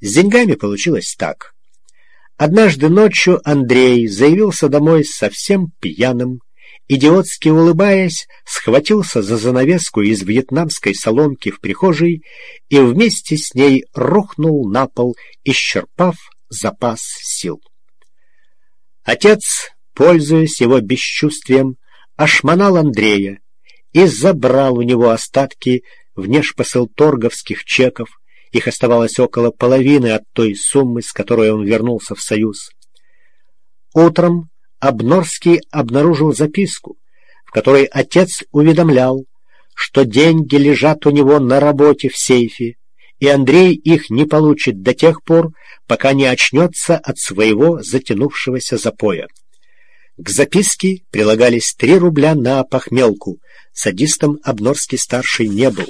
С деньгами получилось так. Однажды ночью Андрей заявился домой совсем пьяным, идиотски улыбаясь, схватился за занавеску из вьетнамской соломки в прихожей и вместе с ней рухнул на пол, исчерпав запас сил. Отец, пользуясь его бесчувствием, ошмонал Андрея и забрал у него остатки внешпосылторговских чеков. Их оставалось около половины от той суммы, с которой он вернулся в Союз. Утром Обнорский обнаружил записку, в которой отец уведомлял, что деньги лежат у него на работе в сейфе, и Андрей их не получит до тех пор, пока не очнется от своего затянувшегося запоя. К записке прилагались 3 рубля на похмелку. Садистом Обнорский-старший не был.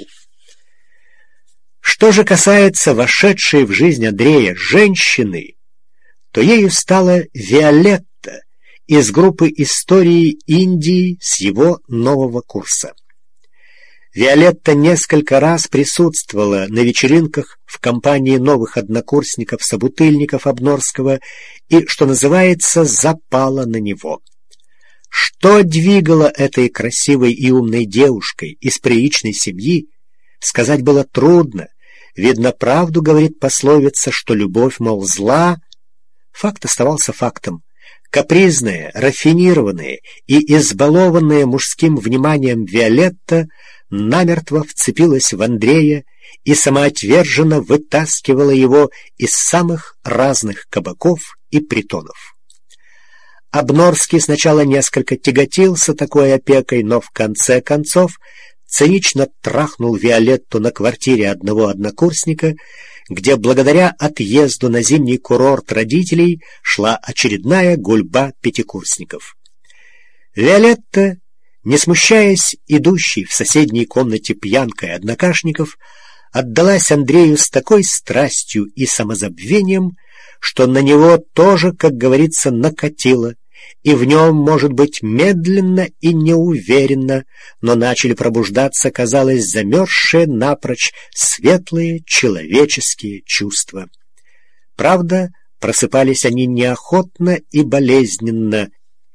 Что же касается вошедшей в жизнь Андрея женщины, то ею стала Виолетта из группы истории Индии с его нового курса. Виолетта несколько раз присутствовала на вечеринках в компании новых однокурсников-собутыльников Обнорского и, что называется, запала на него. Что двигало этой красивой и умной девушкой из приличной семьи, сказать было трудно. Видно, правду говорит пословица, что любовь, мол, зла. Факт оставался фактом. Капризная, рафинированная и избалованная мужским вниманием Виолетта намертво вцепилась в Андрея и самоотверженно вытаскивала его из самых разных кабаков и притонов. Обнорский сначала несколько тяготился такой опекой, но в конце концов цинично трахнул Виолетту на квартире одного однокурсника, где благодаря отъезду на зимний курорт родителей шла очередная гульба пятикурсников. Виолетта, не смущаясь идущей в соседней комнате пьянкой однокашников, отдалась Андрею с такой страстью и самозабвением, что на него тоже, как говорится, накатило, и в нем, может быть, медленно и неуверенно, но начали пробуждаться, казалось, замерзшие напрочь светлые человеческие чувства. Правда, просыпались они неохотно и болезненно,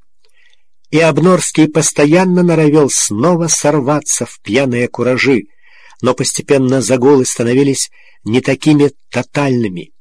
и Обнорский постоянно норовил снова сорваться в пьяные куражи, но постепенно загулы становились не такими тотальными.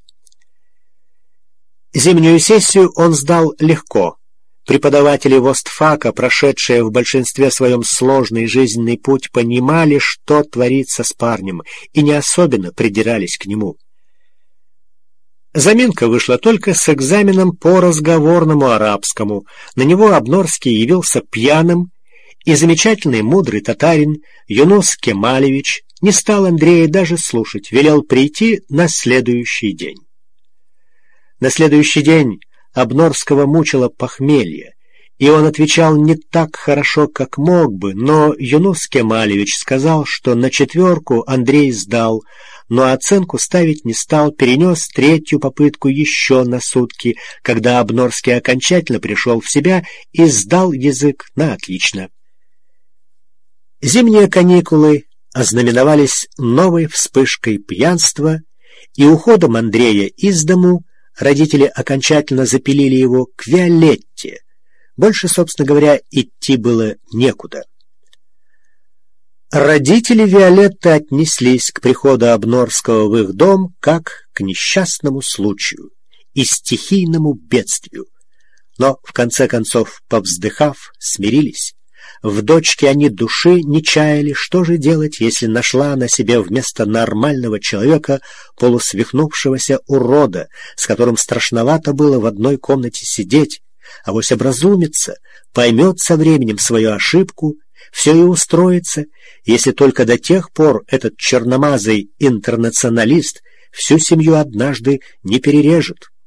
Зимнюю сессию он сдал легко. Преподаватели Востфака, прошедшие в большинстве своем сложный жизненный путь, понимали, что творится с парнем, и не особенно придирались к нему. Заминка вышла только с экзаменом по разговорному арабскому. На него Обнорский явился пьяным, и замечательный мудрый татарин Юнус Кемалевич не стал Андрея даже слушать, велел прийти на следующий день. На следующий день Обнорского мучило похмелье, и он отвечал не так хорошо, как мог бы, но Юнус Кемалевич сказал, что на 4 Андрей сдал, но оценку ставить не стал, перенес 3-ю попытку еще на сутки, когда Обнорский окончательно пришел в себя и сдал язык на отлично. Зимние каникулы ознаменовались новой вспышкой пьянства и уходом Андрея из дому. Родители окончательно запилили его к Виолетте. Больше, собственно говоря, идти было некуда. Родители Виолетты отнеслись к приходу Обнорского в их дом как к несчастному случаю и стихийному бедствию, но, в конце концов, повздыхав, смирились. В дочке они души не чаяли, что же делать, если нашла на себе вместо нормального человека полусвихнувшегося урода, с которым страшновато было в одной комнате сидеть, а вось образумится, поймет со временем свою ошибку, все и устроится, если только до тех пор этот черномазый интернационалист всю семью однажды не перережет.